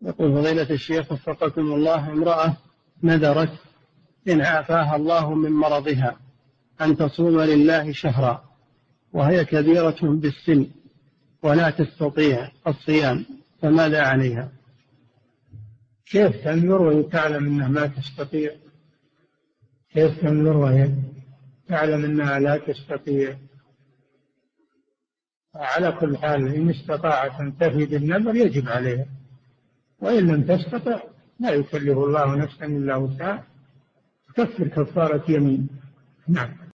يقول فضيلة الشيخ وفقكم الله، امرأة نذرت إن عافاها الله من مرضها أن تصوم لله شهرا، وهي كبيرة بالسن ولا تستطيع الصيام، فماذا عليها؟ كيف تنذر وهي تعلم أنها ما تستطيع؟ كيف تنذر وهي تعلم أنها لا تستطيع؟ على كل حال إن استطاعت أن تفي بالنذر يجب عليها، وإن لم تستطع لا يكلف الله نفسا إلا وسعها، تكفر كفارة يمين. نعم.